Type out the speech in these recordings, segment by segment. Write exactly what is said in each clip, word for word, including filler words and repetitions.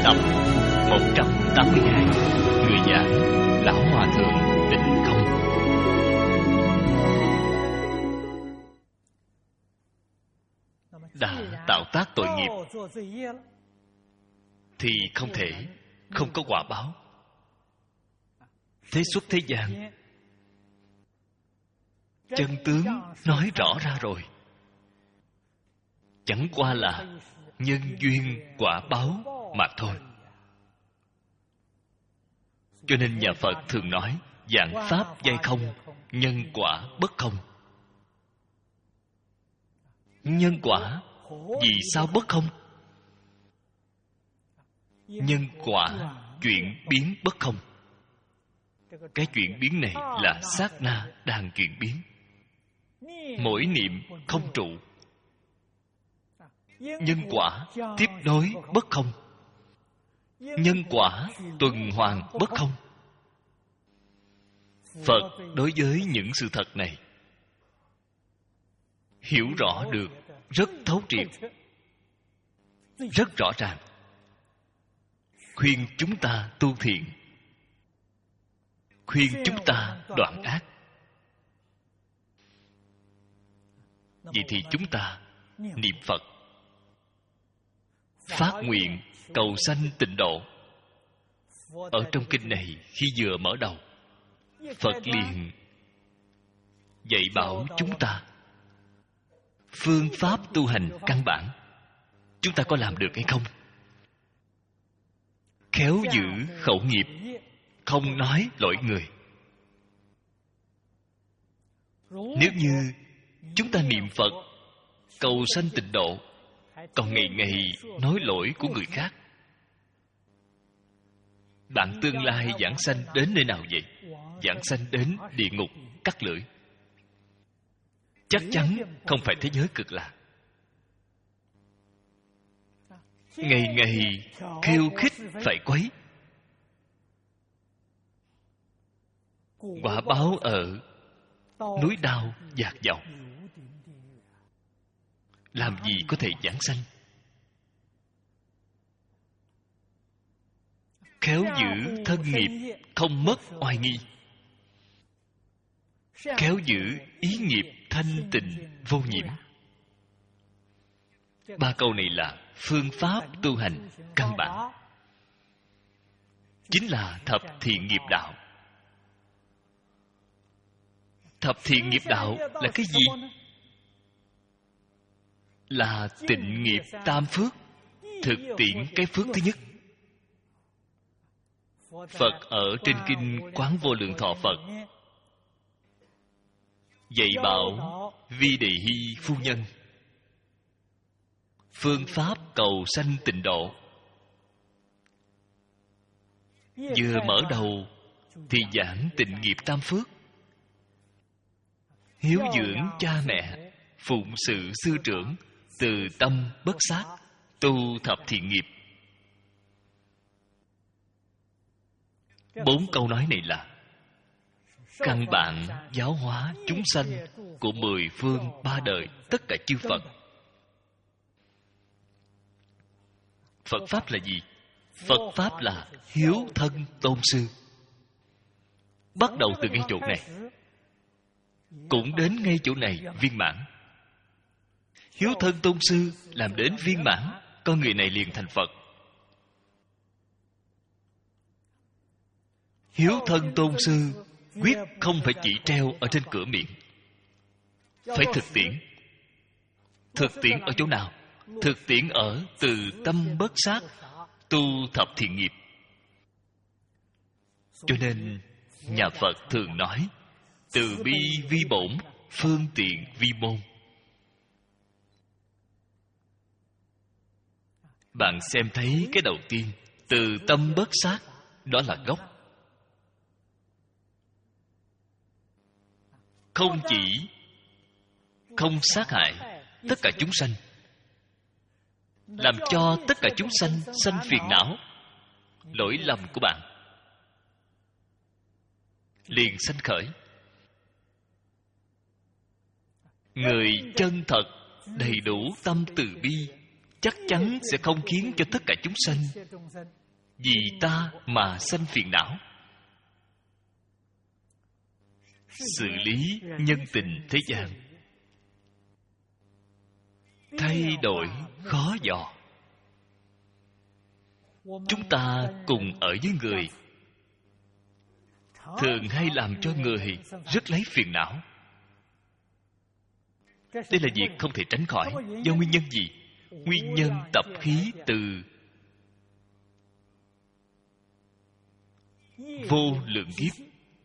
Tập một trăm tám mươi hai. Người giảng Lão Hòa Thượng Tịnh Không. Đã tạo tác tội nghiệp thì không thể không có quả báo. Thế xuất thế gian, chân tướng nói rõ ra rồi. Chẳng qua là nhân duyên quả báo mà thôi. Cho nên nhà Phật thường nói vạn pháp giai không, nhân quả bất không. Nhân quả vì sao bất không? Nhân quả chuyển biến bất không. Cái chuyển biến này là sát na đang chuyển biến. Mỗi niệm không trụ. Nhân quả tiếp nối bất không. Nhân quả tuần hoàn bất không. Phật đối với những sự thật này hiểu rõ được rất thấu triệt, rất rõ ràng, khuyên chúng ta tu thiện, khuyên chúng ta đoạn ác. Vậy thì chúng ta niệm Phật, phát nguyện cầu sanh tịnh độ. Ở trong kinh này, khi vừa mở đầu, Phật liền dạy bảo chúng ta phương pháp tu hành căn bản. Chúng ta có làm được hay không? Khéo giữ khẩu nghiệp, không nói lỗi người. Nếu như chúng ta niệm Phật cầu sanh tịnh độ, còn ngày ngày nói lỗi của người khác, bạn tương lai giảng sanh đến nơi nào vậy? Giảng sanh đến địa ngục cắt lưỡi. Chắc chắn không phải thế giới cực lạc. Ngày ngày khiêu khích phải quấy, quả báo ở núi đao dạt dầu. Làm gì có thể giảng sanh? Khéo giữ thân nghiệp, không mất oai nghi. Khéo giữ ý nghiệp thanh tịnh vô nhiễm. Ba câu này là phương pháp tu hành căn bản, chính là thập thiện nghiệp đạo. Thập thiện nghiệp đạo là cái gì? Là tịnh nghiệp tam phước. Thực tiễn cái phước thứ nhất. Phật ở trên kinh Quán Vô Lượng Thọ Phật dạy bảo Vi Đề Hy phu nhân phương pháp cầu sanh tịnh độ. Vừa mở đầu thì giảng tịnh nghiệp tam phước, hiếu dưỡng cha mẹ, phụng sự sư trưởng, từ tâm bất sát, tu thập thiện nghiệp. Bốn câu nói này là căn bản giáo hóa chúng sanh của mười phương ba đời tất cả chư Phật. Phật Pháp là gì? Phật Pháp là hiếu thân tôn sư. Bắt đầu từ ngay chỗ này, cũng đến ngay chỗ này viên mãn. Hiếu thân tôn sư làm đến viên mãn, con người này liền thành Phật. Hiếu thân tôn sư quyết không phải chỉ treo ở trên cửa miệng, phải thực tiễn. Thực tiễn ở chỗ nào? Thực tiễn ở từ tâm bất sát, tu thập thiện nghiệp. Cho nên nhà Phật thường nói từ bi vi bổn, phương tiện vi môn. Bạn xem thấy cái đầu tiên, từ tâm bất sát, đó là gốc. Không chỉ không sát hại tất cả chúng sanh, làm cho tất cả chúng sanh sanh phiền não, lỗi lầm của bạn liền sanh khởi. Người chân thật, đầy đủ tâm từ bi chắc chắn sẽ không khiến cho tất cả chúng sanh vì ta mà sanh phiền não. Xử lý nhân tình thế gian thay đổi khó dò. Chúng ta cùng ở với người thường hay làm cho người rất lấy phiền não. Đây là việc không thể tránh khỏi. Do nguyên nhân gì? Nguyên nhân tập khí từ vô lượng kiếp.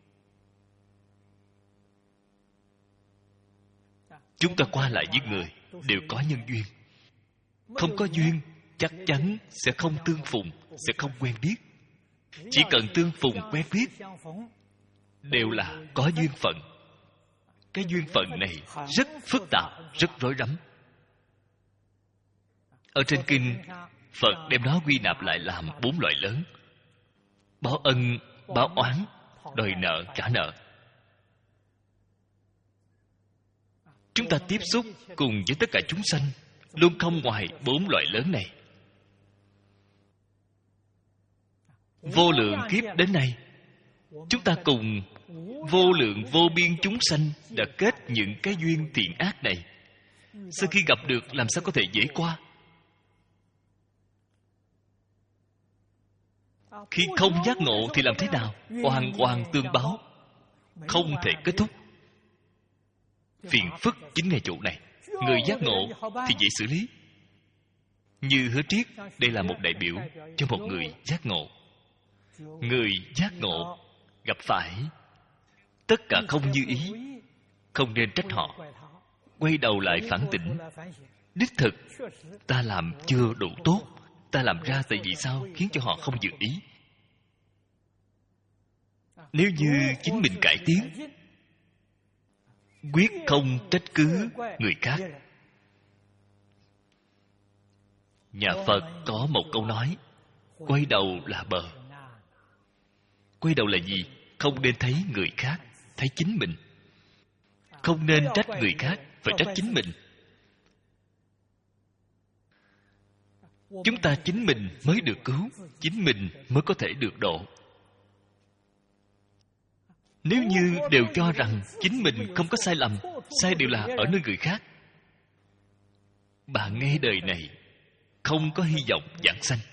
Chúng ta qua lại với người đều có nhân duyên. Không có duyên chắc chắn sẽ không tương phùng, sẽ không quen biết. Chỉ cần tương phùng quen biết đều là có duyên phận. Cái duyên phận này rất phức tạp, rất rối rắm. Ở trên kinh, Phật đem nó quy nạp lại làm bốn loại lớn: báo ân, báo oán, đòi nợ, trả nợ. Chúng ta tiếp xúc cùng với tất cả chúng sanh luôn không ngoài bốn loại lớn này. Vô lượng kiếp đến nay, chúng ta cùng vô lượng vô biên chúng sanh đã kết những cái duyên thiện ác này. Sau khi gặp được làm sao có thể dễ qua? Khi không giác ngộ thì làm thế nào? Oan oan tương báo, không thể kết thúc. Phiền phức chính ngay chỗ này. Người giác ngộ thì dễ xử lý. Như Hứa Triết, đây là một đại biểu cho một người giác ngộ. Người giác ngộ gặp phải tất cả không như ý, không nên trách họ. Quay đầu lại phản tỉnh. Đích thực ta làm chưa đủ tốt. Ta làm ra tại vì sao khiến cho họ không dự ý. Nếu như chính mình cải tiến, quyết không trách cứ người khác. Nhà Phật có một câu nói: quay đầu là bờ. Quay đầu là gì? Không nên thấy người khác, thấy chính mình. Không nên trách người khác, phải trách chính mình. Chúng ta chính mình mới được cứu, chính mình mới có thể được độ. Nếu như đều cho rằng chính mình không có sai lầm, sai đều là ở nơi người khác, bạn nghe đời này không có hy vọng vãng sanh.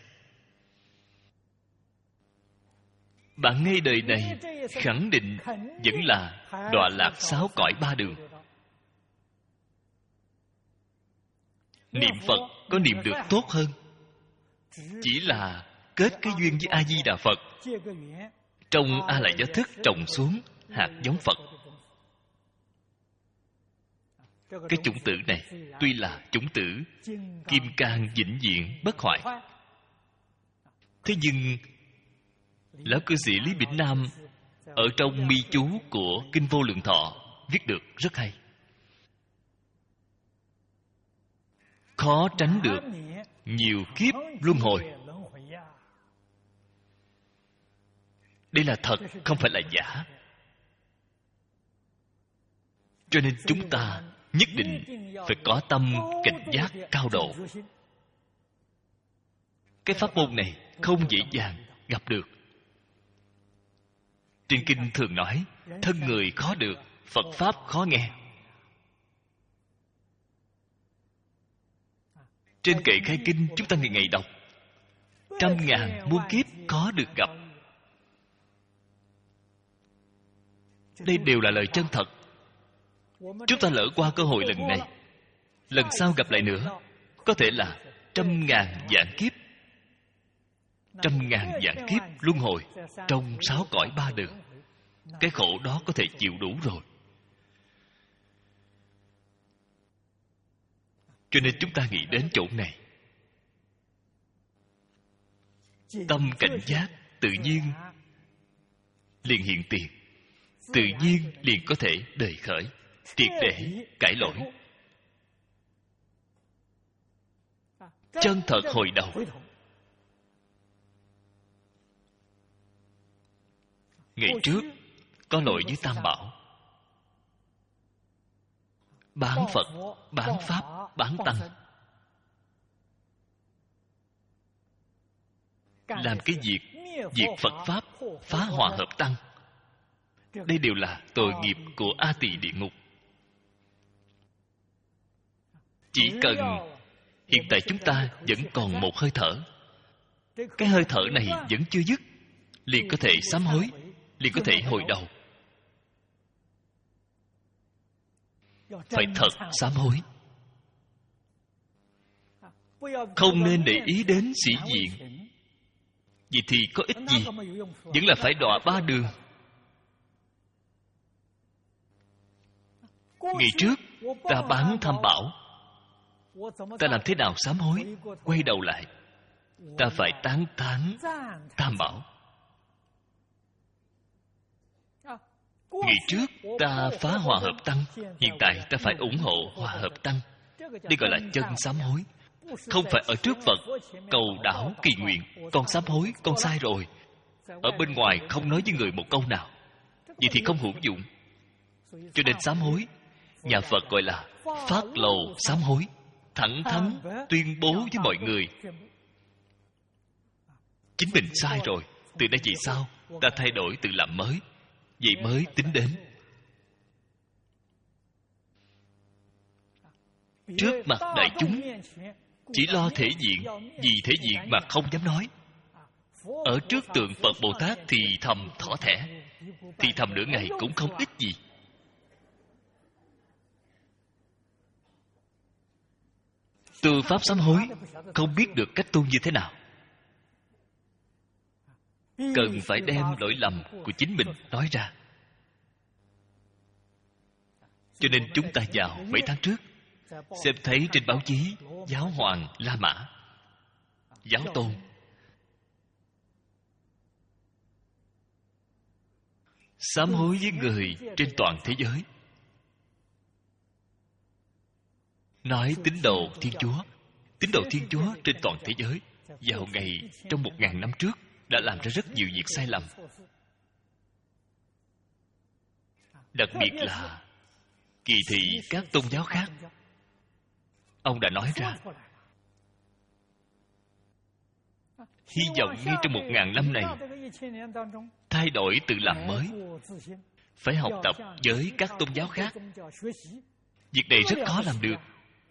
Bạn nghe đời này khẳng định vẫn là đọa lạc sáu cõi ba đường. Niệm Phật có niệm được tốt hơn, chỉ là kết cái duyên với A Di Đà Phật, trong A Lại Gia Thức trồng xuống hạt giống Phật. Cái chủng tử này tuy là chủng tử kim cang vĩnh viễn bất hoại, thế nhưng lão cư sĩ Lý Bỉnh Nam ở trong mi chú của Kinh Vô Lượng Thọ viết được rất hay. Khó tránh được nhiều kiếp luân hồi. Đây là thật, không phải là giả. Cho nên chúng ta nhất định phải có tâm cảnh giác cao độ. Cái pháp môn này không dễ dàng gặp được. Trên kinh thường nói, thân người khó được, Phật Pháp khó nghe. Trên kệ khai kinh chúng ta ngày ngày đọc, trăm ngàn muôn kiếp khó được gặp. Đây đều là lời chân thật. Chúng ta lỡ qua cơ hội lần này, lần sau gặp lại nữa có thể là trăm ngàn vạn kiếp. Trăm ngàn vạn kiếp luân hồi trong sáu cõi ba đường. Cái khổ đó có thể chịu đủ rồi. Cho nên chúng ta nghĩ đến chỗ này, tâm cảnh giác tự nhiên liền hiện tiền, tự nhiên liền có thể đời khởi, triệt để cải lỗi, chân thật hồi đầu. Ngày trước có lỗi với Tam Bảo, bán Phật, bán Pháp, bán Tăng. làm cái việc diệt Phật Pháp, phá hòa hợp Tăng. Đây đều là tội nghiệp của A Tỳ địa ngục. Chỉ cần hiện tại chúng ta vẫn còn một hơi thở, cái hơi thở này vẫn chưa dứt, liền có thể sám hối, liền có thể hồi đầu. Phải thật sám hối, không nên để ý đến sĩ diện. Vậy thì có ích gì? Vẫn là phải đọa ba đường. Ngày trước ta bán tham bảo, ta làm thế nào sám hối? Quay đầu lại, ta phải tán thán tam bảo. Ngày trước ta phá hòa hợp Tăng, hiện tại ta phải ủng hộ hòa hợp Tăng. Đây gọi là chân sám hối. Không phải ở trước Phật cầu đảo kỳ nguyện, con sám hối, con sai rồi. Ở bên ngoài không nói với người một câu nào, vậy thì không hữu dụng. Cho nên sám hối, nhà Phật gọi là phát lầu sám hối, thẳng thắn tuyên bố với mọi người chính mình sai rồi, từ đây về sau ta thay đổi tự làm mới, vậy mới tính đến. Trước mặt đại chúng chỉ lo thể diện, vì thể diện mà không dám nói. Ở trước tượng Phật Bồ Tát thì thầm thỏ thẻ, thì thầm nửa ngày cũng không ích gì. Tu pháp sám hối không biết được cách tu như thế nào, cần phải đem lỗi lầm của chính mình nói ra. Cho nên chúng ta vào mấy tháng trước xem thấy trên báo chí Giáo hoàng La Mã, giáo tôn, sám hối với người trên toàn thế giới, nói tín đồ Thiên Chúa. Tín đồ Thiên Chúa trên toàn thế giới vào ngày trong một ngàn năm trước đã làm ra rất nhiều việc sai lầm. Đặc biệt là kỳ thị các tôn giáo khác. Ông đã nói ra, hy vọng ngay trong một ngàn năm này thay đổi tự làm mới, phải học tập với các tôn giáo khác. Việc này rất khó làm được.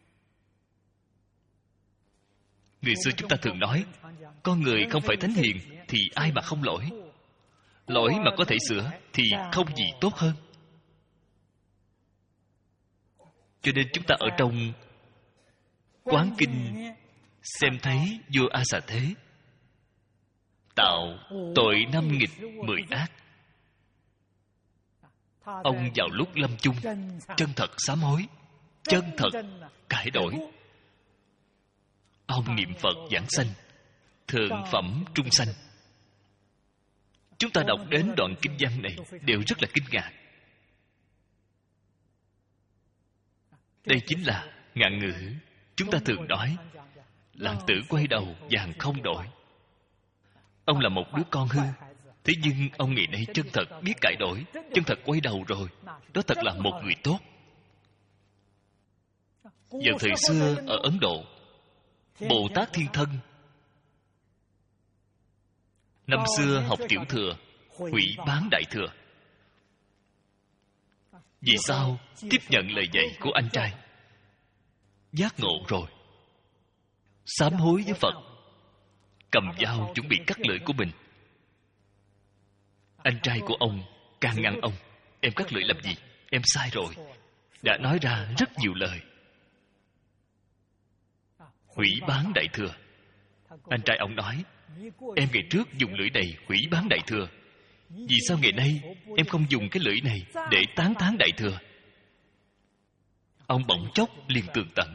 Người xưa chúng ta thường nói, con người không phải thánh hiền thì ai mà không lỗi. Lỗi mà có thể sửa thì không gì tốt hơn. Cho nên chúng ta ở trong Quán Kinh xem thấy vua A Xà Thế tạo tội năm nghịch mười ác. Ông vào lúc lâm chung chân thật sám hối, chân thật cải đổi. Ông niệm Phật giảng sanh, thượng phẩm trung sanh. Chúng ta đọc đến đoạn kinh văn này đều rất là kinh ngạc. Đây chính là ngạn ngữ chúng ta thường nói, lạng tử quay đầu vàng không đổi. Ông là một đứa con hư, thế nhưng ông ngày nay chân thật biết cải đổi, chân thật quay đầu rồi. Đó thật là một người tốt. Vào thời xưa ở Ấn Độ, Bồ Tát Thiên Thân năm xưa học tiểu thừa, hủy bán đại thừa. Vì sao? Tiếp nhận lời dạy của anh trai, giác ngộ rồi, sám hối với Phật, cầm dao chuẩn bị cắt lưỡi của mình. Anh trai của ông càng ngăn ông, em cắt lưỡi làm gì, em sai rồi. Đã nói ra rất nhiều lời, hủy bán đại thừa. Anh trai ông nói, em ngày trước dùng lưỡi này hủy bán đại thừa, vì sao ngày nay em không dùng cái lưỡi này để tán thán đại thừa? Ông bỗng chốc liền tường tận.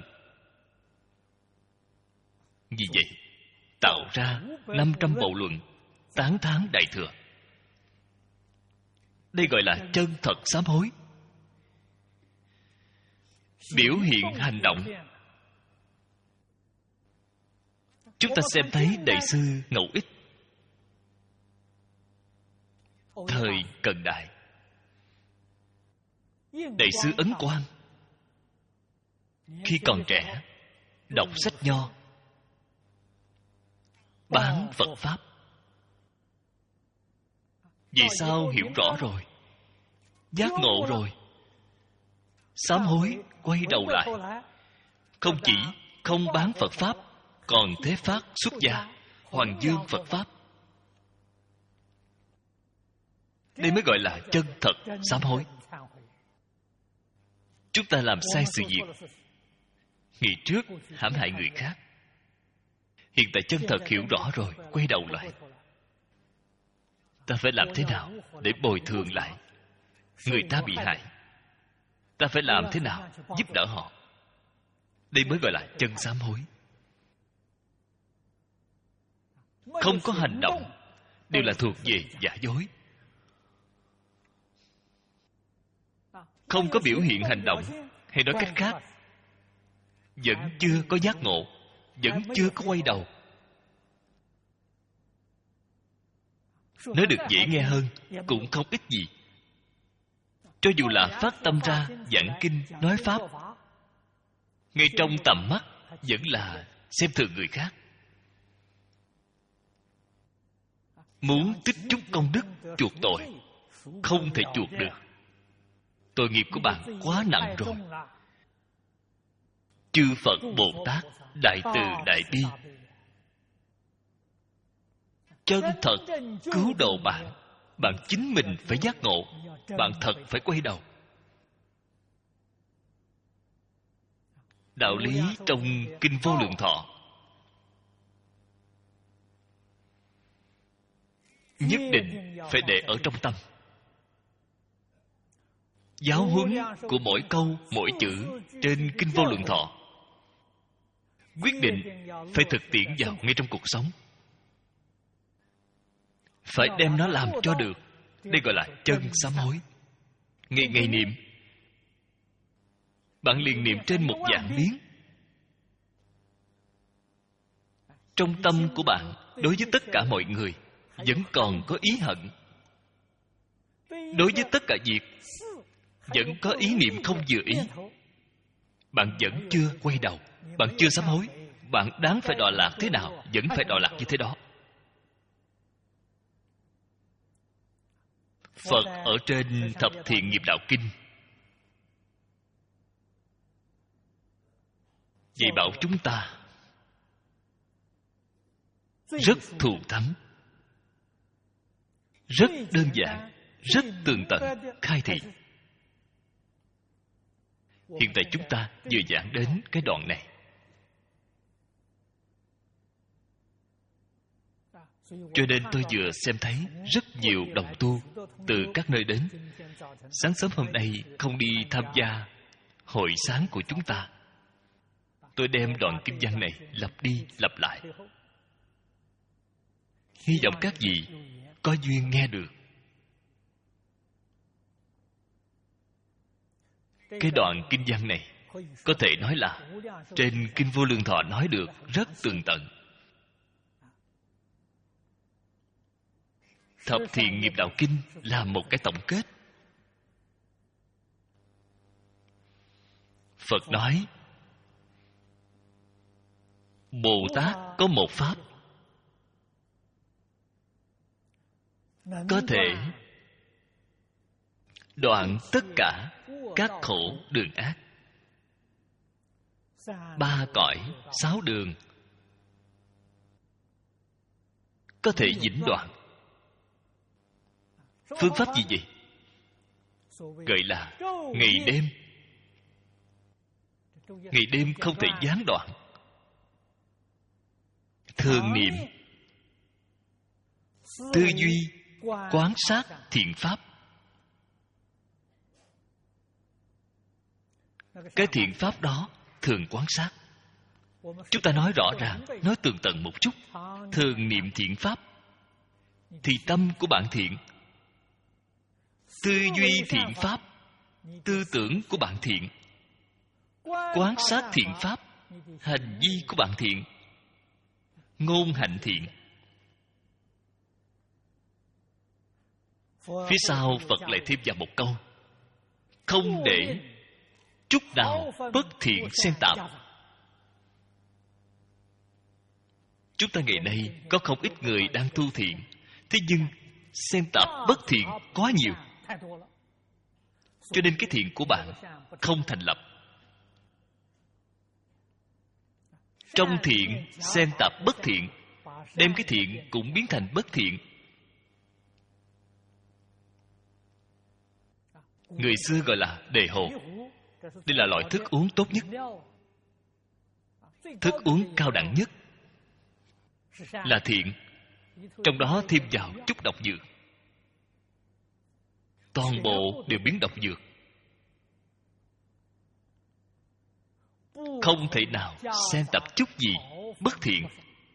Vì vậy tạo ra năm trăm bộ luận tán thán đại thừa. Đây gọi là chân thật sám hối. Biểu hiện hành động. Chúng ta xem thấy Đại sư Ngẫu Ích thời Cận Đại, Đại sư Ấn Quang khi còn trẻ đọc sách nho, bán Phật Pháp. Vì sao hiểu rõ rồi, giác ngộ rồi, sám hối, quay đầu lại, không chỉ không bán Phật Pháp, còn thế phát xuất gia, hoàng dương Phật Pháp. Đây mới gọi là chân thật sám hối. Chúng ta làm sai sự việc, ngày trước hãm hại người khác, hiện tại chân thật hiểu rõ rồi, quay đầu lại. Ta phải làm thế nào để bồi thường lại người ta bị hại? Ta phải làm thế nào giúp đỡ họ? Đây mới gọi là chân sám hối. Không có hành động đều là thuộc về giả dối. Không có biểu hiện hành động, hay nói cách khác, vẫn chưa có giác ngộ, vẫn chưa có quay đầu. Nói được dễ nghe hơn, cũng không ích gì. Cho dù là phát tâm ra giảng kinh nói Pháp, ngay trong tầm mắt vẫn là xem thường người khác. Muốn tích chút công đức chuộc tội, không thể chuộc được. Tội nghiệp của bạn quá nặng rồi. Chư Phật Bồ Tát đại từ đại bi, chân thật cứu độ bạn. Bạn chính mình phải giác ngộ, bạn thật phải quay đầu. Đạo lý trong Kinh Vô Lượng Thọ nhất định phải để ở trong tâm. Giáo huấn của mỗi câu, mỗi chữ trên Kinh Vô Lượng Thọ quyết định phải thực tiễn vào ngay trong cuộc sống. Phải đem nó làm cho được. Đây gọi là chân sám hối. Ngày ngày niệm, bạn liền niệm trên một vạn biến. Trong tâm của bạn, đối với tất cả mọi người vẫn còn có ý hận. Đối với tất cả việc vẫn có ý niệm không vừa ý. Bạn vẫn chưa quay đầu, bạn chưa sám hối. Bạn đáng phải đọa lạc thế nào, vẫn phải đọa lạc như thế đó. Phật ở trên Thập Thiện Nghiệp Đạo Kinh dạy bảo chúng ta rất thù thắng, rất đơn giản, rất tường tận, khai thị. Hiện tại chúng ta vừa giảng đến cái đoạn này. Cho nên tôi vừa xem thấy rất nhiều đồng tu từ các nơi đến. Sáng sớm hôm nay không đi tham gia hội sáng của chúng ta. Tôi đem đoạn kinh văn này lặp đi lặp lại. Hy vọng các vị có duyên nghe được. Cái đoạn kinh văn này có thể nói là trên Kinh Vô Lượng Thọ nói được rất tường tận. Thập Thiện Nghiệp Đạo Kinh là một cái tổng kết. Phật nói Bồ Tát có một pháp có thể đoạn tất cả các khổ đường ác. Ba cõi, sáu đường có thể vĩnh đoạn. Phương pháp gì vậy? Gọi là ngày đêm. Ngày đêm không thể gián đoạn. Thường niệm, tư duy, quán sát thiện pháp. Cái thiện pháp đó thường quán sát. Chúng ta nói rõ ràng, nói tường tận một chút. Thường niệm thiện pháp thì tâm của bạn thiện. Tư duy thiện pháp, tư tưởng của bạn thiện. Quán sát thiện pháp, hành vi của bạn thiện. Ngôn hạnh thiện. Phía sau Phật lại thêm vào một câu: không để chút nào bất thiện xen tạp. Chúng ta ngày nay có không ít người đang tu thiện, thế nhưng xen tạp bất thiện quá nhiều, cho nên cái thiện của bạn không thành lập. Trong thiện xen tạp bất thiện, đem cái thiện cũng biến thành bất thiện. Người xưa gọi là đề hồ. Đây là loại thức uống tốt nhất, thức uống cao đẳng nhất, là thiện. Trong đó thêm vào chút độc dược, toàn bộ đều biến độc dược. Không thể nào xen tập chút gì bất thiện.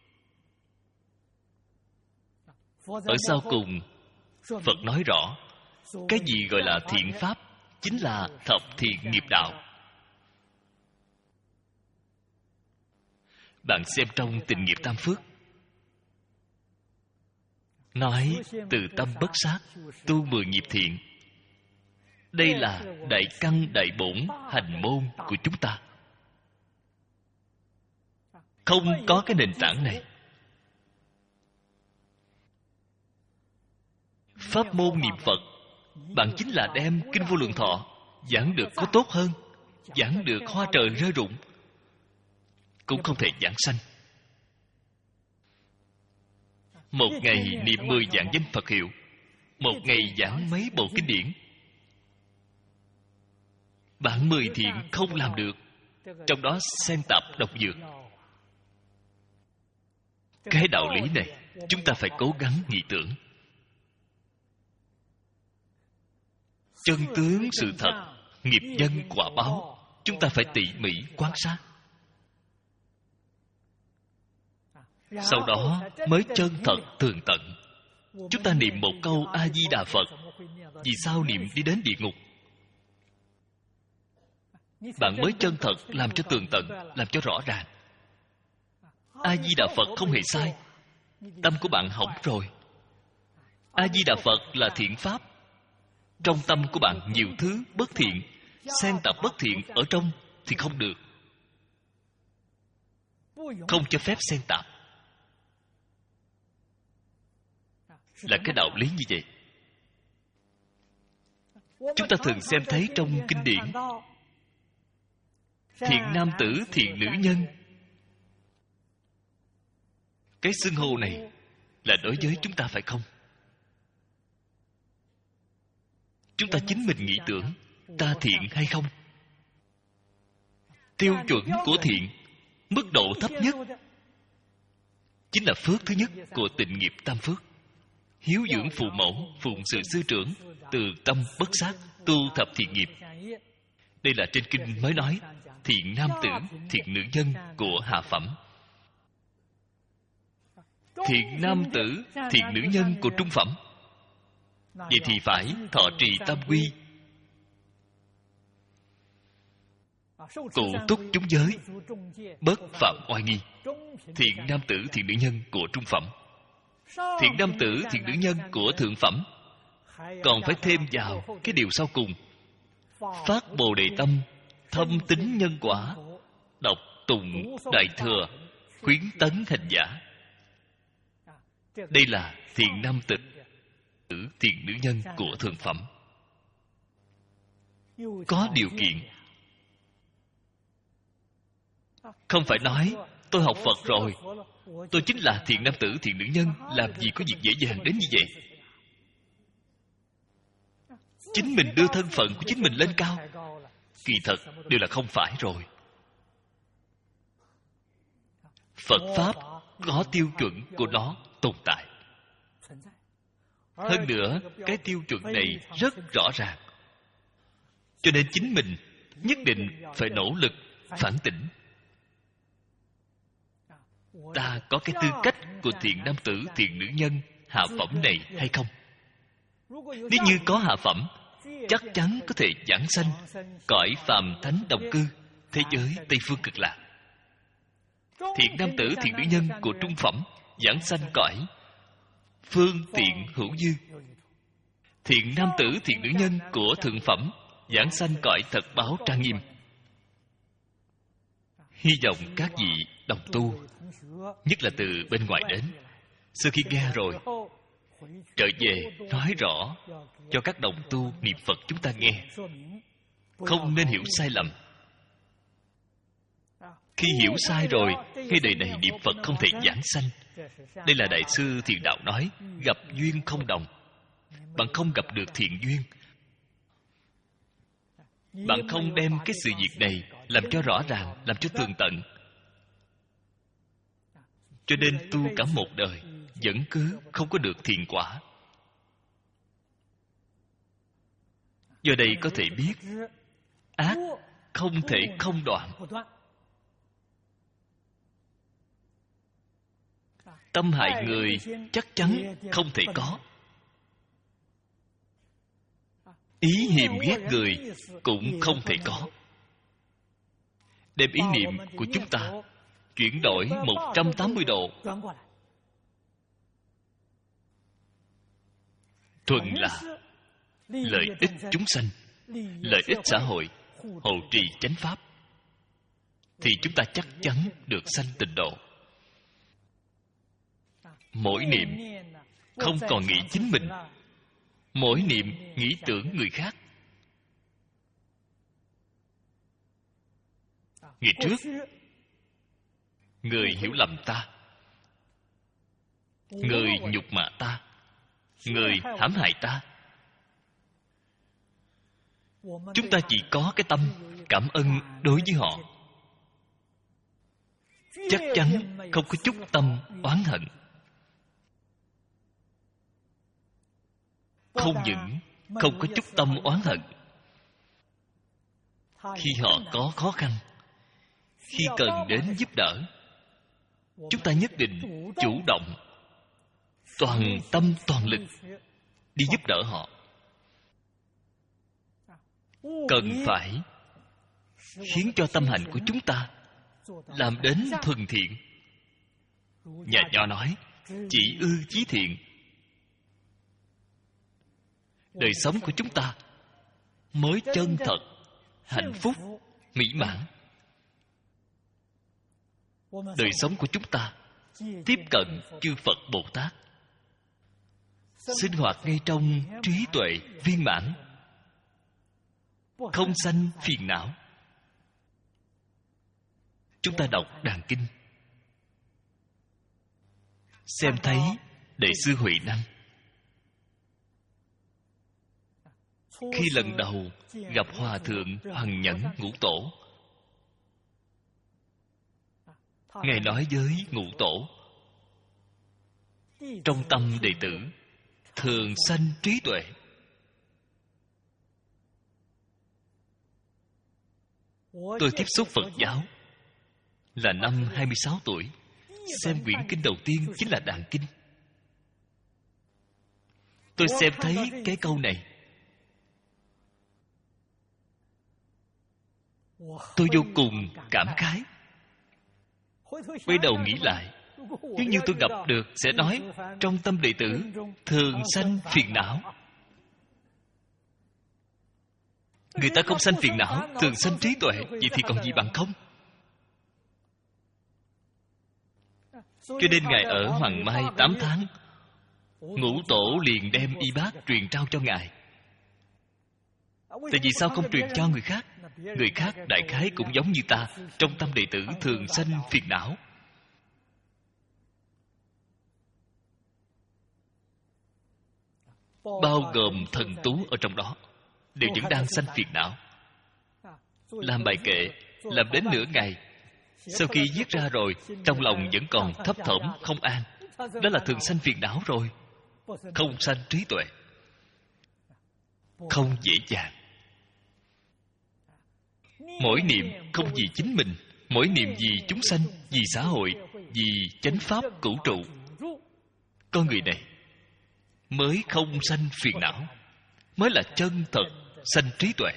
Ở sau cùng, Phật nói rõ, cái gì gọi là thiện pháp chính là thập thiện nghiệp đạo. Bạn xem trong Tình Nghiệp Tam Phước, nói từ tâm bất sát, tu mười nghiệp thiện. Đây là đại căn đại bổn hành môn của chúng ta. Không có cái nền tảng này, pháp môn niệm Phật, bạn chính là đem Kinh Vô Lượng Thọ giảng được có tốt hơn, giảng được hoa trời rơi rụng, cũng không thể giảng sanh. Một ngày niệm mười vạn danh Phật hiệu, một ngày giảng mấy bộ kinh điển. Bạn mười thiện không làm được, trong đó xen tạp độc dược. Cái đạo lý này chúng ta phải cố gắng nghĩ tưởng. Chân tướng sự thật, nghiệp nhân quả báo, chúng ta phải tỉ mỉ quan sát. Sau đó mới chân thật tường tận. Chúng ta niệm một câu A-di-đà Phật, vì sao niệm đi đến địa ngục? Bạn mới chân thật làm cho tường tận, làm cho rõ ràng. A-di-đà Phật không hề sai, tâm của bạn hỏng rồi. A-di-đà Phật là thiện pháp. Trong tâm của bạn nhiều thứ bất thiện, xen tạp bất thiện ở trong thì không được. Không cho phép xen tạp. Là cái đạo lý như vậy. Chúng ta thường xem thấy trong kinh điển, thiện nam tử, thiện nữ nhân. Cái xưng hô này là đối với chúng ta phải không? Chúng ta chính mình nghĩ tưởng, ta thiện hay không? Tiêu chuẩn của thiện, mức độ thấp nhất, chính là phước thứ nhất của Tịnh Nghiệp Tam Phước. Hiếu dưỡng phụ mẫu, phụng sự sư trưởng, từ tâm bất sát, tu thập thiện nghiệp. Đây là trên kinh mới nói thiện nam tử, thiện nữ nhân của hạ phẩm. Thiện nam tử, thiện nữ nhân của trung phẩm. Vậy thì phải thọ trì tam quy, cụ túc chúng giới, bất phạm oai nghi. Thiện nam tử, thiện nữ nhân của trung phẩm. Thiện nam tử, thiện nữ nhân của thượng phẩm. Còn phải thêm vào cái điều sau cùng: phát bồ đề tâm, thâm tín nhân quả, đọc tụng đại thừa, khuyến tấn hành giả. Đây là thiện nam tử, thiện nữ nhân của thượng phẩm. Có điều kiện. Không phải nói tôi học Phật rồi, tôi chính là thiện nam tử, thiện nữ nhân, làm gì có việc dễ dàng đến như vậy. Chính mình đưa thân phận của chính mình lên cao, kỳ thật đều là không phải rồi. Phật Pháp có tiêu chuẩn của nó tồn tại. Hơn nữa, cái tiêu chuẩn này rất rõ ràng. Cho nên chính mình nhất định phải nỗ lực phản tỉnh. Ta có cái tư cách của thiện nam tử, thiện nữ nhân hạ phẩm này hay không? Nếu như có hạ phẩm, chắc chắn có thể giảng sanh cõi phàm thánh đồng cư, thế giới Tây Phương Cực Lạc. Thiện nam tử, thiện nữ nhân của trung phẩm giảng sanh cõi phương tiện hữu dư. Thiện nam tử, thiện nữ nhân của thượng phẩm giảng sanh cõi thật báo trang nghiêm. Hy vọng các vị đồng tu, nhất là từ bên ngoài đến, sau khi nghe rồi trở về nói rõ cho các đồng tu niệm Phật chúng ta nghe, không nên hiểu sai lầm. Khi hiểu sai rồi, ngay đời này niệm Phật không thể giảng sanh. Đây là Đại sư Thiền Đạo nói, gặp duyên không đồng. Bạn không gặp được thiện duyên, bạn không đem cái sự việc này làm cho rõ ràng, làm cho tường tận, cho nên tu cả một đời vẫn cứ không có được thiện quả. Do đây có thể biết ác không thể không đoạn. Tâm hại người chắc chắn không thể có. Ý hiềm ghét người cũng không thể có. Đem ý niệm của chúng ta chuyển đổi một trăm tám mươi độ, thuần là lợi ích chúng sanh, lợi ích xã hội, hộ trì chánh pháp, thì chúng ta chắc chắn được sanh tịnh độ. Mỗi niệm không còn nghĩ chính mình, mỗi niệm nghĩ tưởng người khác. Ngày trước, người hiểu lầm ta, người nhục mạ ta, người hãm hại ta, chúng ta chỉ có cái tâm cảm ơn đối với họ, chắc chắn không có chút tâm oán hận. Không những không có chút tâm oán hận, khi họ có khó khăn, khi cần đến giúp đỡ, chúng ta nhất định chủ động, toàn tâm toàn lực đi giúp đỡ họ. Cần phải khiến cho tâm hành của chúng ta làm đến thuần thiện. Nhà Nho nói, chỉ ư chí thiện. Đời sống của chúng ta mới chân thật, hạnh phúc, mỹ mãn. Đời sống của chúng ta tiếp cận chư Phật Bồ Tát, sinh hoạt ngay trong trí tuệ viên mãn, không sanh phiền não. Chúng ta đọc Đàn Kinh, xem thấy Đại sư Huệ Năng khi lần đầu gặp Hòa Thượng Hoằng Nhẫn Ngũ Tổ, Ngài nói với Ngũ Tổ, trong tâm đệ tử thường sanh trí tuệ. Tôi tiếp xúc Phật giáo là năm hai mươi sáu tuổi, xem quyển kinh đầu tiên chính là Đàn Kinh. Tôi xem thấy cái câu này, tôi vô cùng cảm khái. Quay đầu nghĩ lại, nếu như tôi gặp được sẽ nói trong tâm đệ tử thường sanh phiền não. Người ta không sanh phiền não, thường sanh trí tuệ, vậy thì còn gì bằng không? Cho nên Ngài ở Hoàng Mai tám tháng, Ngũ Tổ liền đem y bát truyền trao cho Ngài. Tại vì sao không truyền cho người khác? Người khác đại khái cũng giống như ta, trong tâm đệ tử thường sanh phiền não. Bao gồm thần tú ở trong đó đều vẫn đang sanh phiền não. Làm bài kệ làm đến nửa ngày, sau khi viết ra rồi, trong lòng vẫn còn thấp thỏm không an. Đó là thường sanh phiền não rồi, không sanh trí tuệ. Không dễ dàng. Mỗi niệm không vì chính mình, mỗi niệm vì chúng sanh, vì xã hội, vì chánh pháp cửu trụ. Con người này mới không sanh phiền não, mới là chân thật sanh trí tuệ.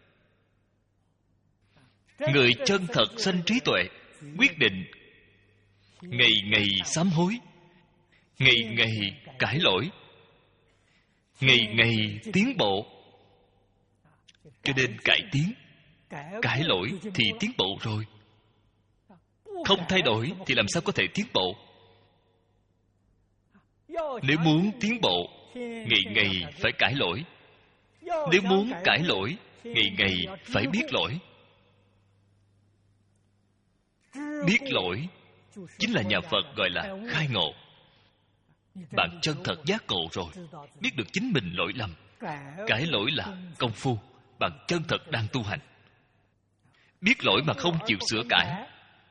Người chân thật sanh trí tuệ quyết định ngày ngày sám hối, ngày ngày cải lỗi, ngày ngày tiến bộ. Cho nên cải tiến, cải lỗi thì tiến bộ rồi. Không thay đổi thì làm sao có thể tiến bộ? Nếu muốn tiến bộ, ngày ngày phải cải lỗi. Nếu muốn cải lỗi, ngày ngày phải biết lỗi. Biết lỗi chính là nhà Phật gọi là khai ngộ. Bạn chân thật giác ngộ rồi, biết được chính mình lỗi lầm. Cải lỗi là công phu, bạn chân thật đang tu hành. Biết lỗi mà không chịu sửa cải,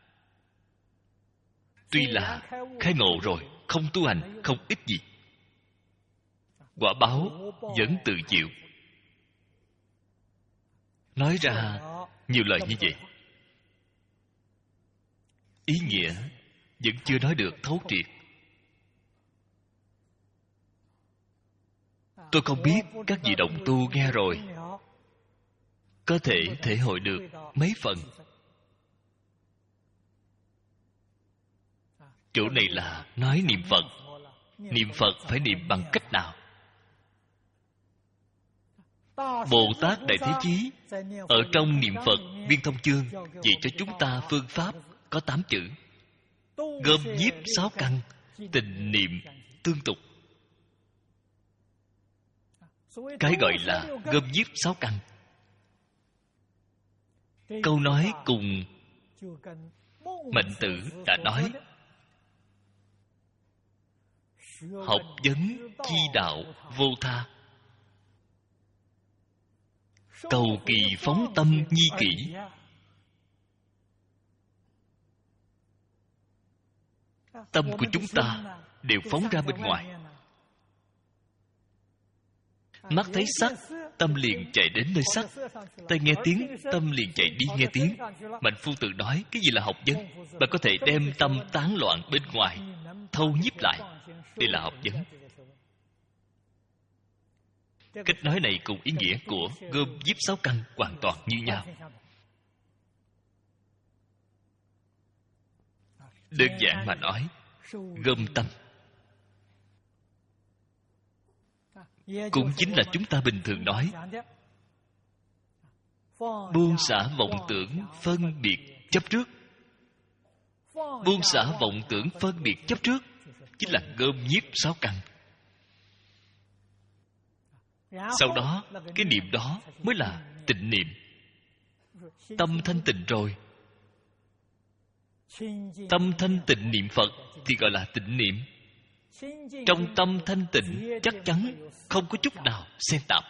tuy là khai ngộ rồi, không tu hành không ích gì. Quả báo vẫn tự chịu. Nói ra nhiều lời như vậy, ý nghĩa vẫn chưa nói được thấu triệt. Tôi không biết các vị đồng tu nghe rồi có thể thể hội được mấy phần. Chỗ này là nói niệm Phật. Niệm Phật phải niệm bằng cách nào? Bồ Tát Đại Thế Chí ở trong niệm Phật Viên Thông Chương chỉ cho chúng ta phương pháp có tám chữ: gom nhiếp sáu căn, tịnh niệm tương tục. Cái gọi là gom nhiếp sáu căn, câu nói cùng Mạnh Tử đã nói: học vấn chi đạo vô tha, cầu kỳ phóng tâm nhi kỷ. Tâm của chúng ta đều phóng ra bên ngoài. Mắt thấy sắc, tâm liền chạy đến nơi sắc. Tai nghe tiếng, tâm liền chạy đi nghe tiếng. Mạnh Phu Tử nói cái gì là học vấn? Bạn có thể đem tâm tán loạn bên ngoài thâu nhiếp lại. Đây là học vấn. Cách nói này cùng ý nghĩa của gom nhiếp sáu căn hoàn toàn như nhau. Đơn giản mà nói, gom tâm cũng chính là chúng ta bình thường nói buông xả vọng tưởng phân biệt chấp trước. Buông xả vọng tưởng phân biệt chấp trước chính là gom nhiếp sáu căn. Sau đó, cái niệm đó mới là tịnh niệm. Tâm thanh tịnh rồi, tâm thanh tịnh niệm Phật thì gọi là tịnh niệm. Trong tâm thanh tịnh chắc chắn không có chút nào xen tạp.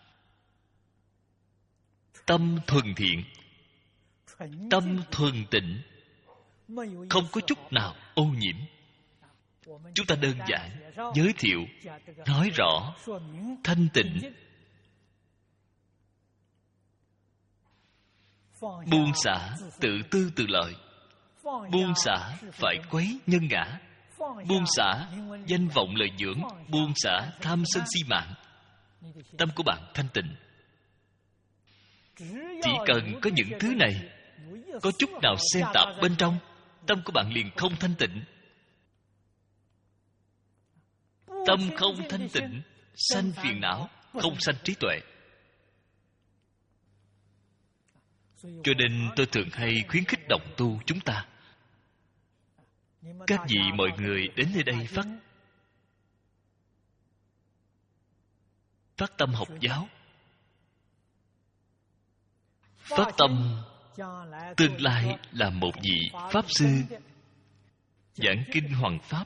Tâm thuần thiện, tâm thuần tịnh, không có chút nào ô nhiễm. Chúng ta đơn giản giới thiệu, nói rõ thanh tịnh. Buông xả tự tư tự lợi. Buông xả phải quấy nhân ngã. Buông xả danh vọng lợi dưỡng. Buông xả tham sân si mạng. Tâm của bạn thanh tịnh. Chỉ cần có những thứ này, có chút nào xen tạp bên trong, tâm của bạn liền không thanh tịnh. Tâm không thanh tịnh, sanh phiền não, không sanh trí tuệ. Cho nên tôi thường hay khuyến khích đồng tu chúng ta. Các vị mọi người đến nơi đây phát phát tâm học giáo, phát tâm tương lai là một vị Pháp Sư giảng kinh hoằng Pháp.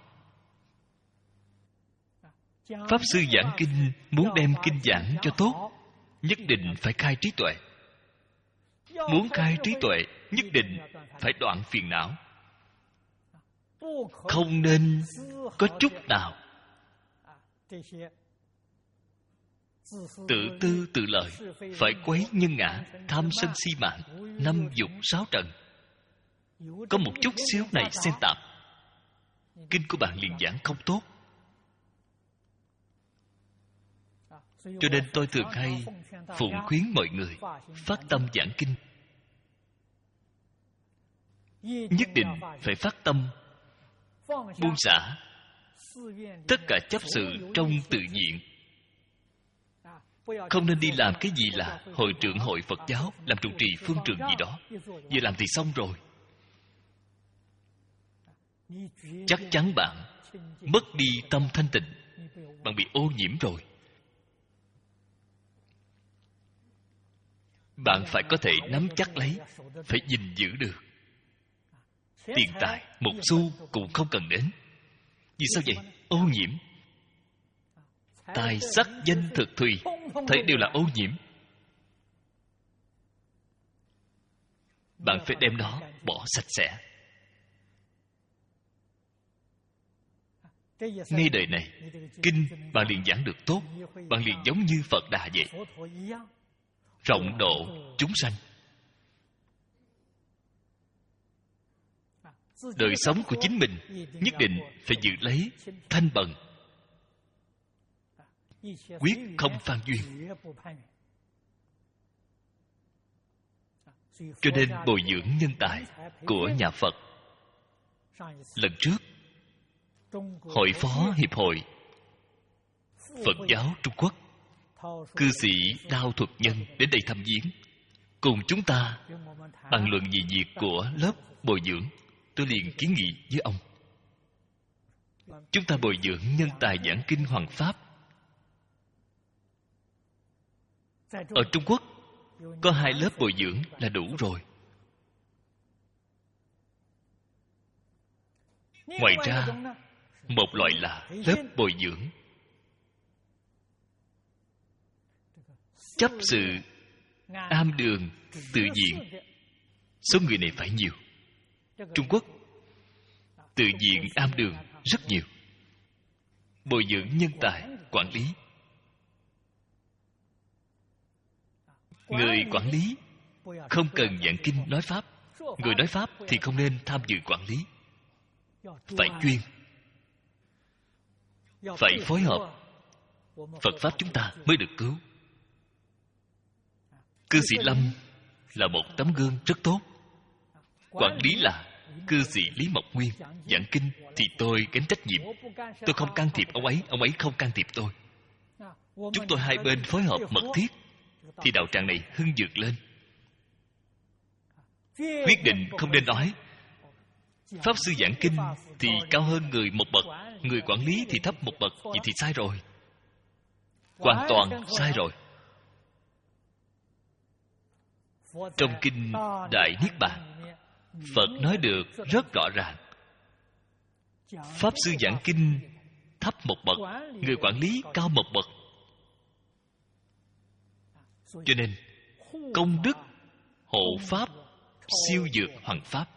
Pháp Sư giảng kinh muốn đem kinh giảng cho tốt, nhất định phải khai trí tuệ. Muốn khai trí tuệ, nhất định phải đoạn phiền não. Không nên có chút nào tự tư tự lợi, phải quấy nhân ngã, tham sân si mạng, năm dục sáu trần. Có một chút xíu này xen tạp, kinh của bạn liền giảng không tốt. Cho nên tôi thường hay phụng khuyến mọi người phát tâm giảng kinh. Nhất định phải phát tâm buông xả tất cả chấp sự trong tự viện. Không nên đi làm cái gì là hội trưởng hội Phật giáo, làm trụ trì phương trường gì đó. Vừa làm thì xong rồi. Chắc chắn bạn mất đi tâm thanh tịnh, bạn bị ô nhiễm rồi. Bạn phải có thể nắm chắc lấy, phải gìn giữ được. Tiền tài một xu cũng không cần đến. Vì sao vậy? Ô nhiễm. Tài sắc danh thực thùy, thấy đều là ô nhiễm. Bạn phải đem nó bỏ sạch sẽ. Ngay đời này, kinh bạn liền giảng được tốt, bạn liền giống như Phật Đà vậy, rộng độ chúng sanh. Đời sống của chính mình nhất định phải giữ lấy thanh bần, quyết không phan duyên. Cho nên bồi dưỡng nhân tài của nhà Phật, lần trước Hội Phó Hiệp hội Phật giáo Trung Quốc, cư sĩ Đao Thuật Nhân đến đây thăm viếng, cùng chúng ta bàn luận về việc của lớp bồi dưỡng. Tôi liền kiến nghị với ông, chúng ta bồi dưỡng nhân tài giảng kinh hoằng pháp. Ở Trung Quốc có hai lớp bồi dưỡng là đủ rồi. Ngoài ra, một loại là lớp bồi dưỡng chấp sự am đường tự viện. Số người này phải nhiều. Trung Quốc tự viện am đường rất nhiều. Bồi dưỡng nhân tài quản lý. Người quản lý không cần giảng kinh nói pháp. Người nói pháp thì không nên tham dự quản lý. Phải chuyên, phải phối hợp, Phật pháp chúng ta mới được cứu. Cư sĩ Lâm là một tấm gương rất tốt. Quản lý là cư sĩ Lý Mộc Nguyên. Giảng kinh thì tôi gánh trách nhiệm. Tôi không can thiệp ông ấy, ông ấy không can thiệp tôi. Chúng tôi hai bên phối hợp mật thiết thì đạo tràng này hưng vượt lên. Quyết định không nên nói pháp sư giảng kinh thì cao hơn người một bậc, người quản lý thì thấp một bậc. Vậy thì sai rồi, hoàn toàn sai rồi. Trong kinh Đại Niết Bàn, Phật nói được rất rõ ràng. Pháp sư giảng kinh thấp một bậc, người quản lý cao một bậc. Cho nên công đức hộ pháp siêu vượt hoằng pháp.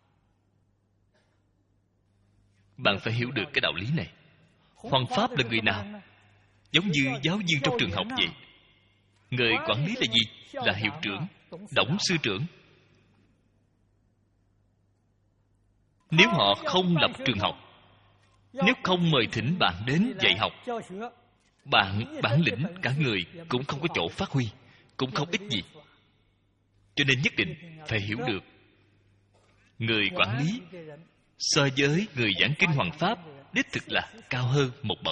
Bạn phải hiểu được cái đạo lý này. Hoằng pháp là người nào? Giống như giáo viên trong trường học vậy. Người quản lý là gì? Là hiệu trưởng,董sư trưởng. Nếu họ không lập trường học, nếu không mời thỉnh bạn đến dạy học, bạn bản lĩnh cả người cũng không có chỗ phát huy, cũng không ích gì. Cho nên nhất định phải hiểu được, người quản lý so với người giảng kinh hoằng pháp đích thực là cao hơn một bậc.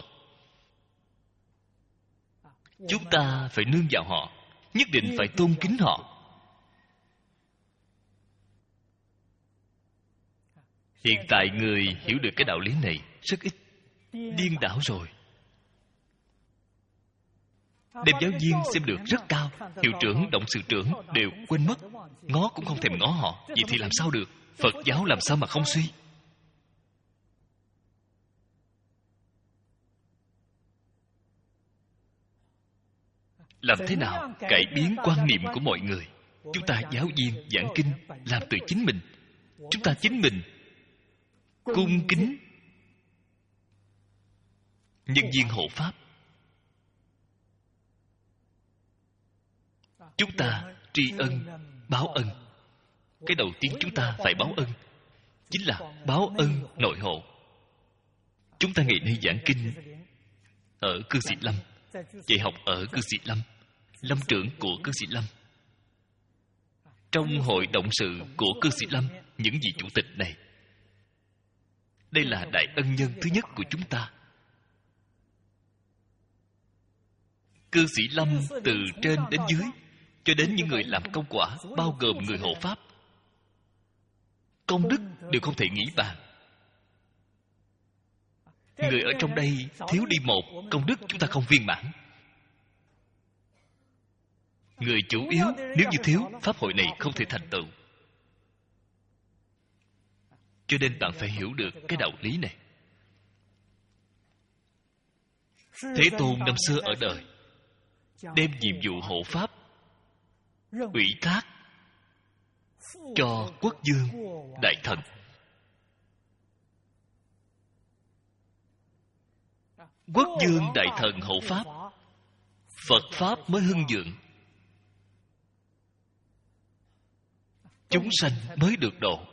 Chúng ta phải nương vào họ, nhất định phải tôn kính họ. Hiện tại người hiểu được cái đạo lý này rất ít, điên đảo rồi. Đem giáo viên xem được rất cao, hiệu trưởng,董sự trưởng đều quên mất, ngó cũng không thèm ngó họ. Vậy thì làm sao được? Phật giáo làm sao mà không suy? Làm thế nào cải biến quan niệm của mọi người? Chúng ta giáo viên giảng kinh làm từ chính mình. Chúng ta chính mình cung kính nhân viên hộ pháp. Chúng ta tri ân báo ân. Cái đầu tiên chúng ta phải báo ân chính là báo ân nội hộ. Chúng ta ngày nay giảng kinh ở cư sĩ Lâm, dạy học ở cư sĩ Lâm, lâm trưởng của cư sĩ Lâm, trong hội động sự của cư sĩ Lâm, những vị chủ tịch này, đây là đại ân nhân thứ nhất của chúng ta. Cư sĩ Lâm từ trên đến dưới, cho đến những người làm công quả, bao gồm người hộ pháp, công đức đều không thể nghĩ bàn. người ở trong đây thiếu đi một, công đức chúng ta không viên mãn. Người chủ yếu, nếu như thiếu, pháp hội này không thể thành tựu. Cho nên bạn phải hiểu được cái đạo lý này. Thế Tôn năm xưa ở đời, đem nhiệm vụ hộ pháp ủy thác cho Quốc Dương Đại Thần. Quốc Dương Đại Thần hộ pháp, Phật Pháp mới hưng vượng, chúng sanh mới được độ.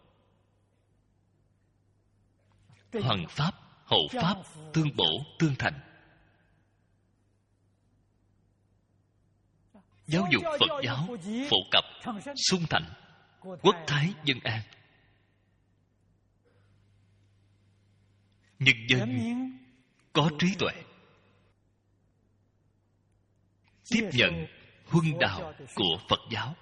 Hoằng Pháp, Hộ Pháp, tương bổ, tương thành. Giáo dục Phật giáo phổ cập, sung thành, quốc thái dân an. Nhân dân có trí tuệ, tiếp nhận huân đạo của Phật giáo.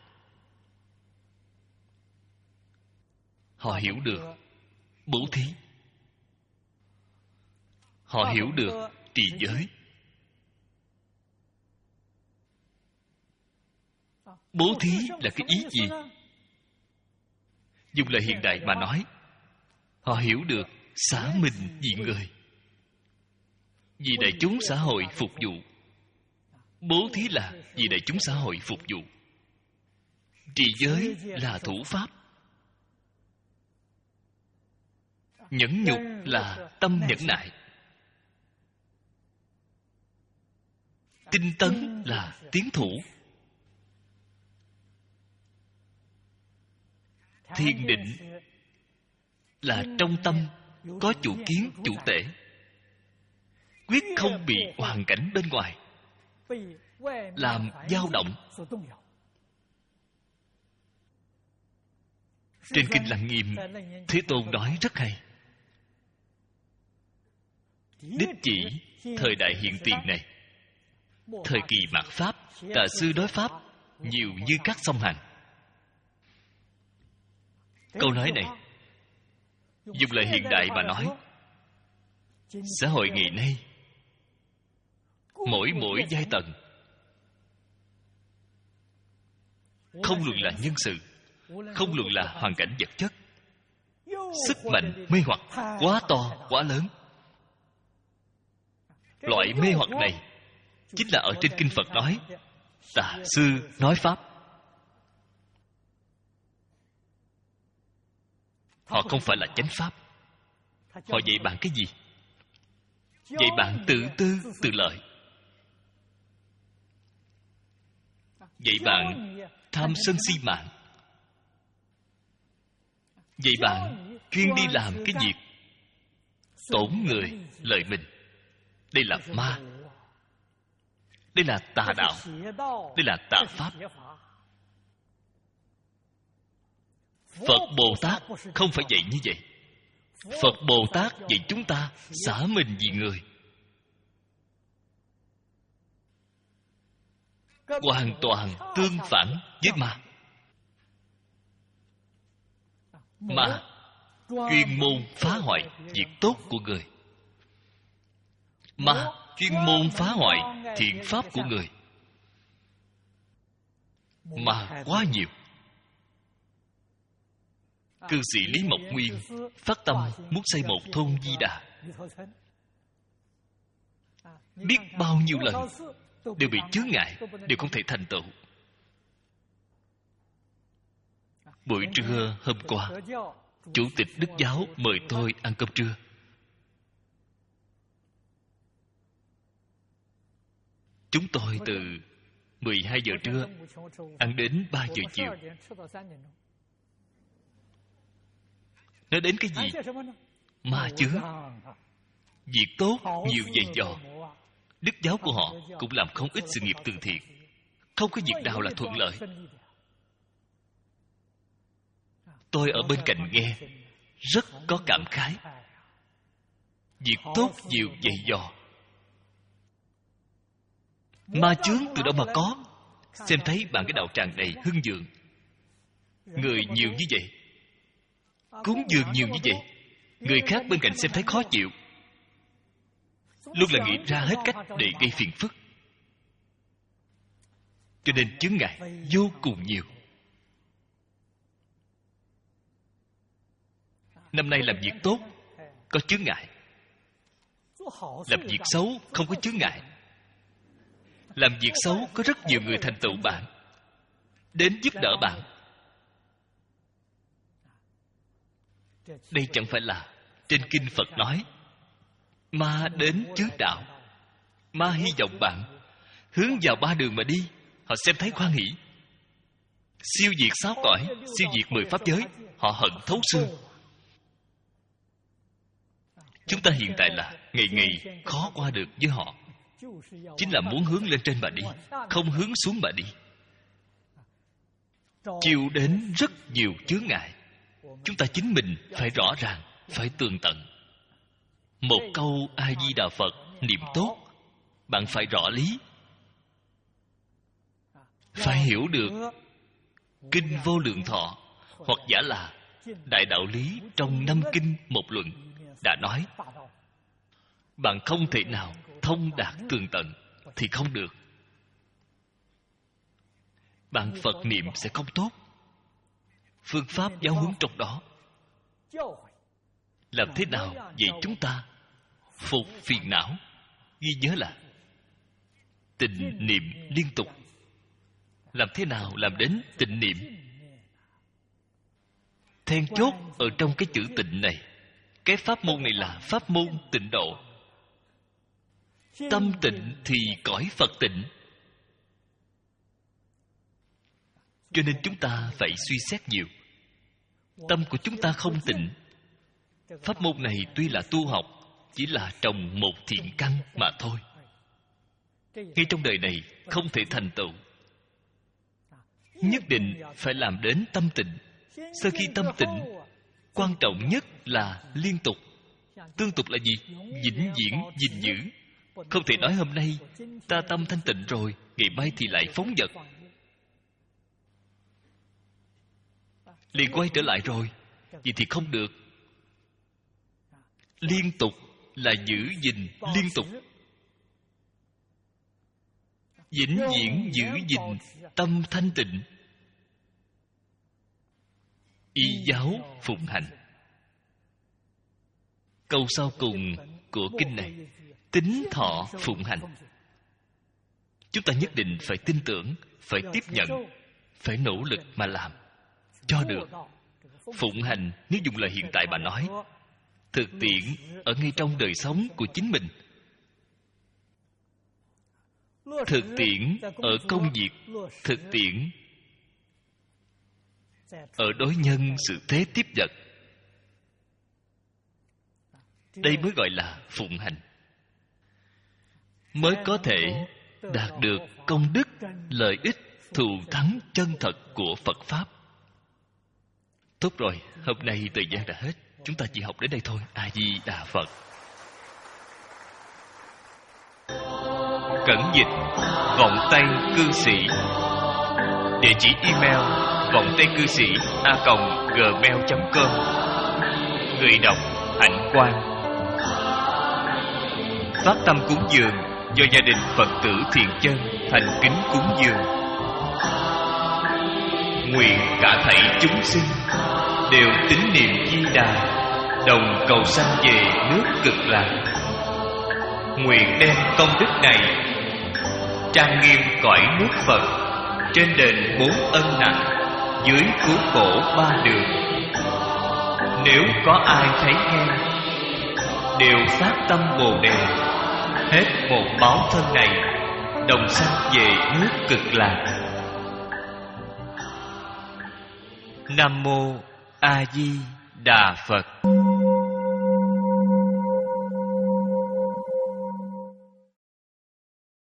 Họ hiểu được bố thí, họ hiểu được trì giới. Bố thí là cái ý gì? Dùng lời hiện đại mà nói, họ hiểu được xả mình vì người, vì đại chúng xã hội phục vụ. Bố thí là vì đại chúng xã hội phục vụ. Trì giới là thủ pháp. Nhẫn nhục là tâm nhẫn nại. Tinh tấn là tiến thủ. Thiền định là trong tâm có chủ kiến, chủ tể, quyết không bị hoàn cảnh bên ngoài làm dao động. Trên Kinh Lăng Nghiêm, Thế Tôn nói rất hay. Đích chỉ thời đại hiện tiền này, thời kỳ mạt Pháp, tà sư đối Pháp nhiều như các sông Hằng. Câu nói này dùng lời hiện đại mà nói, xã hội ngày nay mỗi mỗi giai tầng, không luận là nhân sự, không luận là hoàn cảnh vật chất, sức mạnh mê hoặc quá to quá lớn. Loại mê hoặc này chính là ở trên Kinh Phật nói tà sư nói Pháp. Họ không phải là chánh Pháp. Họ dạy bạn cái gì? Dạy bạn tự tư tự lợi, dạy bạn tham sân si mạng, dạy bạn chuyên đi làm cái việc tổn người lợi mình. Đây là ma, đây là tà đạo, đây là tà Pháp. Phật Bồ Tát không phải dạy như vậy. Phật Bồ Tát dạy chúng ta xả mình vì người, hoàn toàn tương phản với ma. Ma chuyên môn phá hoại việc tốt của người, ma chuyên môn phá hoại thiện pháp của người. Ma quá nhiều. Cư sĩ Lý Mộc Nguyên phát tâm muốn xây một thôn Di Đà, biết bao nhiêu lần đều bị chướng ngại, đều không thể thành tựu. Buổi trưa hôm qua, Chủ tịch Đức Giáo mời tôi ăn cơm trưa. Chúng tôi từ mười hai giờ trưa ăn đến ba giờ chiều. Nói đến cái gì? Ma chướng. Việc tốt nhiều dày dò. Đức Giáo của họ cũng làm không ít sự nghiệp từ thiện. Không có việc nào là thuận lợi. Tôi ở bên cạnh nghe rất có cảm khái. Việc tốt nhiều dày dò. Ma chướng từ đâu mà có? Xem thấy bạn cái đạo tràng đầy hưng vượng, người nhiều như vậy, cúng dường nhiều như vậy, người khác bên cạnh xem thấy khó chịu. luôn là nghĩ ra hết cách để gây phiền phức. Cho nên chướng ngại vô cùng nhiều. Năm nay làm việc tốt có chướng ngại, làm việc xấu không có chướng ngại. Làm việc xấu có rất nhiều người thành tựu bạn, đến giúp đỡ bạn. Đây chẳng phải là trên kinh Phật nói ma đến chướng đạo. Ma hy vọng bạn hướng vào ba đường mà đi. Họ xem thấy khoan hỷ, siêu diệt sáu cõi, siêu diệt mười pháp giới. Họ hận thấu xương. Chúng ta hiện tại là ngày ngày khó qua được với họ, chính là muốn hướng lên trên mà đi, không hướng xuống mà đi, chịu đến rất nhiều chướng ngại. Chúng ta chính mình phải rõ ràng, phải tường tận. Một câu A Di Đà Phật niệm tốt, bạn phải rõ lý, phải hiểu được kinh Vô Lượng Thọ, hoặc giả là đại đạo lý trong năm kinh một luận đã nói. Bạn không thể nào thông đạt tường tận thì không được. Bạn Phật niệm sẽ không tốt. Phương pháp giáo huấn trong đó làm thế nào vậy? Chúng ta phục phiền não, ghi nhớ là tịnh niệm liên tục. Làm thế nào làm đến tịnh niệm? Then chốt ở trong cái chữ tịnh này. Cái pháp môn này là pháp môn tịnh độ. Tâm tịnh thì cõi Phật tịnh. Cho nên chúng ta phải suy xét nhiều. Tâm của chúng ta không tịnh, pháp môn này tuy là tu học, chỉ là trồng một thiện căn mà thôi. Ngay trong đời này không thể thành tựu. Nhất định phải làm đến tâm tịnh. Sau khi tâm tịnh, quan trọng nhất là liên tục. Tương tục là gì? Vĩnh viễn gìn giữ. Không thể nói hôm nay ta tâm thanh tịnh rồi, ngày mai thì lại phóng dật, liền quay trở lại rồi. Vậy thì không được. Liên tục là giữ gìn liên tục. Vĩnh viễn giữ gìn tâm thanh tịnh. Y giáo phụng hành. Câu sau cùng của kinh này, tín thọ phụng hành. Chúng ta nhất định phải tin tưởng, phải tiếp nhận, phải nỗ lực mà làm cho được. Phụng hành, nếu dùng lời hiện tại bà nói, thực tiễn ở ngay trong đời sống của chính mình, thực tiễn ở công việc, thực tiễn ở đối nhân sự thế tiếp vật. Đây mới gọi là phụng hành, mới có thể đạt được công đức, lợi ích, thù thắng chân thật của Phật Pháp. Tốt rồi, hôm nay thời gian đã hết. Chúng ta chỉ học đến đây thôi. A Di Đà Phật. Cẩn dịch Vọng Tây Cư Sĩ. Địa chỉ email vọng tây cư sĩ a còng gmail chấm com. Người đọc Hạnh Quang. Phát tâm cúng dường do gia đình Phật tử Thiện Chân thành kính cúng dường. Nguyện cả thảy chúng sinh đều tín niệm Di Đà, đồng cầu sanh về nước Cực Lạc. Nguyện đem công đức này trang nghiêm cõi nước Phật, trên đền bốn ân nặng, dưới cứu khổ ba đường. Nếu có ai thấy nghe, đều phát tâm Bồ Đề, hết một báo thân này, đồng sanh về nước Cực Lạc. Nam mô A Di Đà Phật.